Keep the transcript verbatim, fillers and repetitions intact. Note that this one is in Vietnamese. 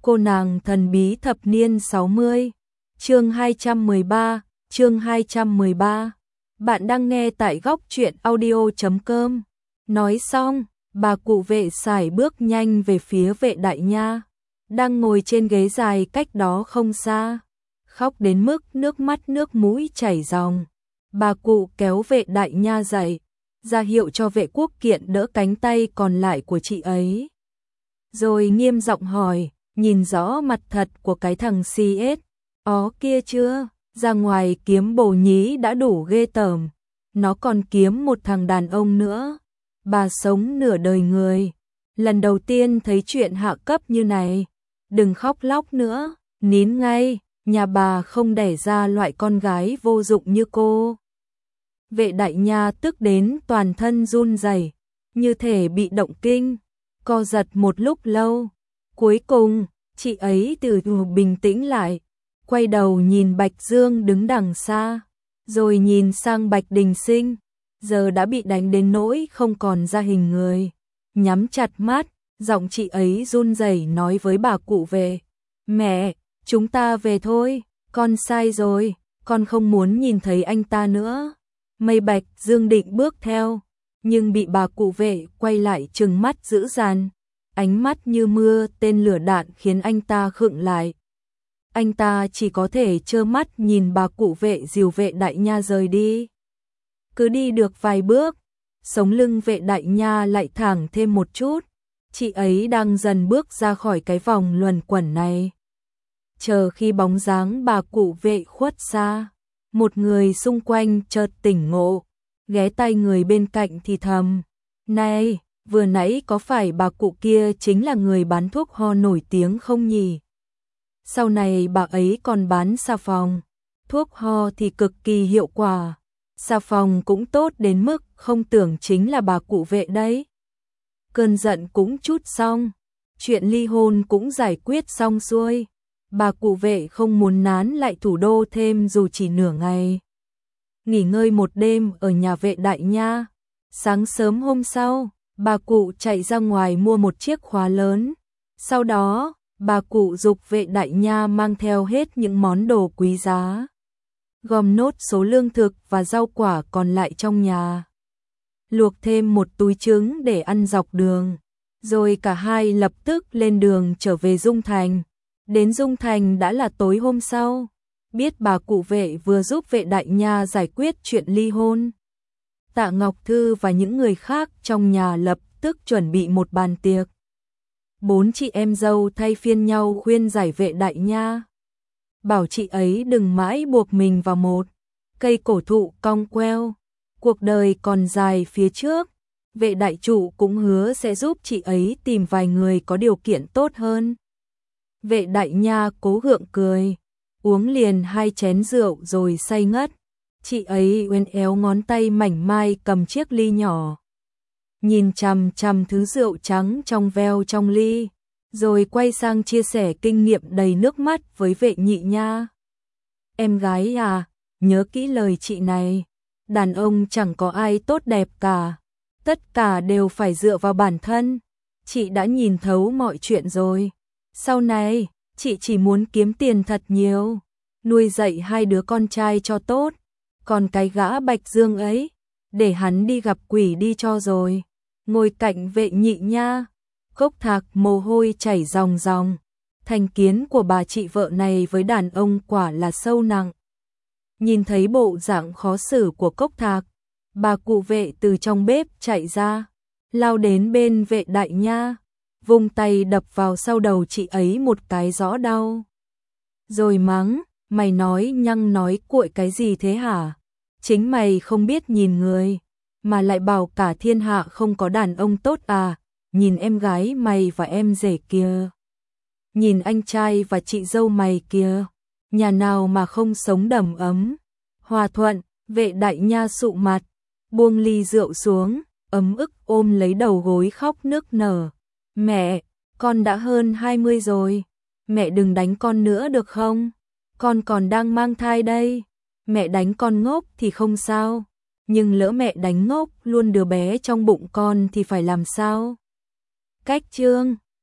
Cô nàng thần bí thập niên sáu mươi. Chương hai trăm mười ba, chương hai trăm mười ba. Bạn đang nghe tại góc truyện audio chấm com. Nói xong, bà cụ vệ sải bước nhanh về phía vệ đại nha, đang ngồi trên ghế dài cách đó không xa, khóc đến mức nước mắt nước mũi chảy ròng. Bà cụ kéo vệ đại nha dậy, ra hiệu cho vệ quốc kiện đỡ cánh tay còn lại của chị ấy. Rồi nghiêm giọng hỏi, nhìn rõ mặt thật của cái thằng xê ét ó kia chưa? Ra ngoài kiếm bồ nhí đã đủ ghê tởm, nó còn kiếm một thằng đàn ông nữa. Bà sống nửa đời người, lần đầu tiên thấy chuyện hạ cấp như này. Đừng khóc lóc nữa, nín ngay, nhà bà không đẻ ra loại con gái vô dụng như cô. Vệ đại nha tức đến toàn thân run rẩy, như thể bị động kinh, co giật một lúc lâu. Cuối cùng, chị ấy từ từ bình tĩnh lại, quay đầu nhìn Bạch Dương đứng đằng xa, rồi nhìn sang Bạch Đình Sinh, giờ đã bị đánh đến nỗi không còn ra hình người. Nhắm chặt mắt, giọng chị ấy run rẩy nói với bà cụ về, mẹ, chúng ta về thôi, con sai rồi, con không muốn nhìn thấy anh ta nữa. Mây Bạch Dương định bước theo, nhưng bị bà cụ vệ quay lại trừng mắt dữ dằn, ánh mắt như mưa tên lửa đạn khiến anh ta khựng lại. Anh ta chỉ có thể trơ mắt nhìn bà cụ vệ dìu vệ đại nha rời đi. Cứ đi được vài bước, sống lưng vệ đại nha lại thẳng thêm một chút, chị ấy đang dần bước ra khỏi cái vòng luẩn quẩn này. Chờ khi bóng dáng bà cụ vệ khuất xa, một người xung quanh chợt tỉnh ngộ, ghé tai người bên cạnh thì thầm, này, vừa nãy có phải bà cụ kia chính là người bán thuốc ho nổi tiếng không nhỉ? Sau này bà ấy còn bán xà phòng, thuốc ho thì cực kỳ hiệu quả, xà phòng cũng tốt đến mức không tưởng chính là bà cụ vệ đấy. Cơn giận cũng chút xong, chuyện ly hôn cũng giải quyết xong xuôi. Bà cụ vệ không muốn nán lại thủ đô thêm dù chỉ nửa ngày. Nghỉ ngơi một đêm ở nhà vệ đại nha. Sáng sớm hôm sau, bà cụ chạy ra ngoài mua một chiếc khóa lớn. Sau đó, bà cụ giục vệ đại nha mang theo hết những món đồ quý giá, gom nốt số lương thực và rau quả còn lại trong nhà, luộc thêm một túi trứng để ăn dọc đường. Rồi cả hai lập tức lên đường trở về Dung Thành. Đến Dung Thành đã là tối hôm sau. Biết bà cụ vệ vừa giúp vệ đại nha giải quyết chuyện ly hôn, Tạ Ngọc Thư và những người khác trong nhà lập tức chuẩn bị một bàn tiệc. Bốn chị em dâu thay phiên nhau khuyên giải vệ đại nha, bảo chị ấy đừng mãi buộc mình vào một cây cổ thụ cong queo, cuộc đời còn dài phía trước. Vệ đại chủ cũng hứa sẽ giúp chị ấy tìm vài người có điều kiện tốt hơn. Vệ đại nha cố gượng cười, uống liền hai chén rượu rồi say ngất. Chị ấy uốn éo ngón tay mảnh mai cầm chiếc ly nhỏ, nhìn chằm chằm thứ rượu trắng trong veo trong ly, rồi quay sang chia sẻ kinh nghiệm đầy nước mắt với vệ nhị nha. Em gái à, nhớ kỹ lời chị này, đàn ông chẳng có ai tốt đẹp cả, tất cả đều phải dựa vào bản thân. Chị đã nhìn thấu mọi chuyện rồi. Sau này, chị chỉ muốn kiếm tiền thật nhiều, nuôi dạy hai đứa con trai cho tốt. Còn cái gã Bạch Dương ấy, để hắn đi gặp quỷ đi cho rồi. Ngồi cạnh vệ nhị nha, Cốc Thạc mồ hôi chảy ròng ròng. Thành kiến của bà chị vợ này với đàn ông quả là sâu nặng. Nhìn thấy bộ dạng khó xử của Cốc Thạc, bà cụ vệ từ trong bếp chạy ra, lao đến bên vệ đại nha, vung tay đập vào sau đầu chị ấy một cái rõ đau. Rồi mắng, mày nói nhăng nói cuội cái gì thế hả? Chính mày không biết nhìn người, mà lại bảo cả thiên hạ không có đàn ông tốt à? Nhìn em gái mày và em rể kia, nhìn anh trai và chị dâu mày kia, nhà nào mà không sống đầm ấm, hòa thuận. Vệ đại nha sụ mặt, buông ly rượu xuống, ấm ức ôm lấy đầu gối khóc nức nở. Mẹ, con đã hơn hai mươi rồi, mẹ đừng đánh con nữa được không? Con còn đang mang thai đây. Mẹ đánh con ngốc thì không sao, nhưng lỡ mẹ đánh ngốc luôn đứa bé trong bụng con thì phải làm sao? Cách chương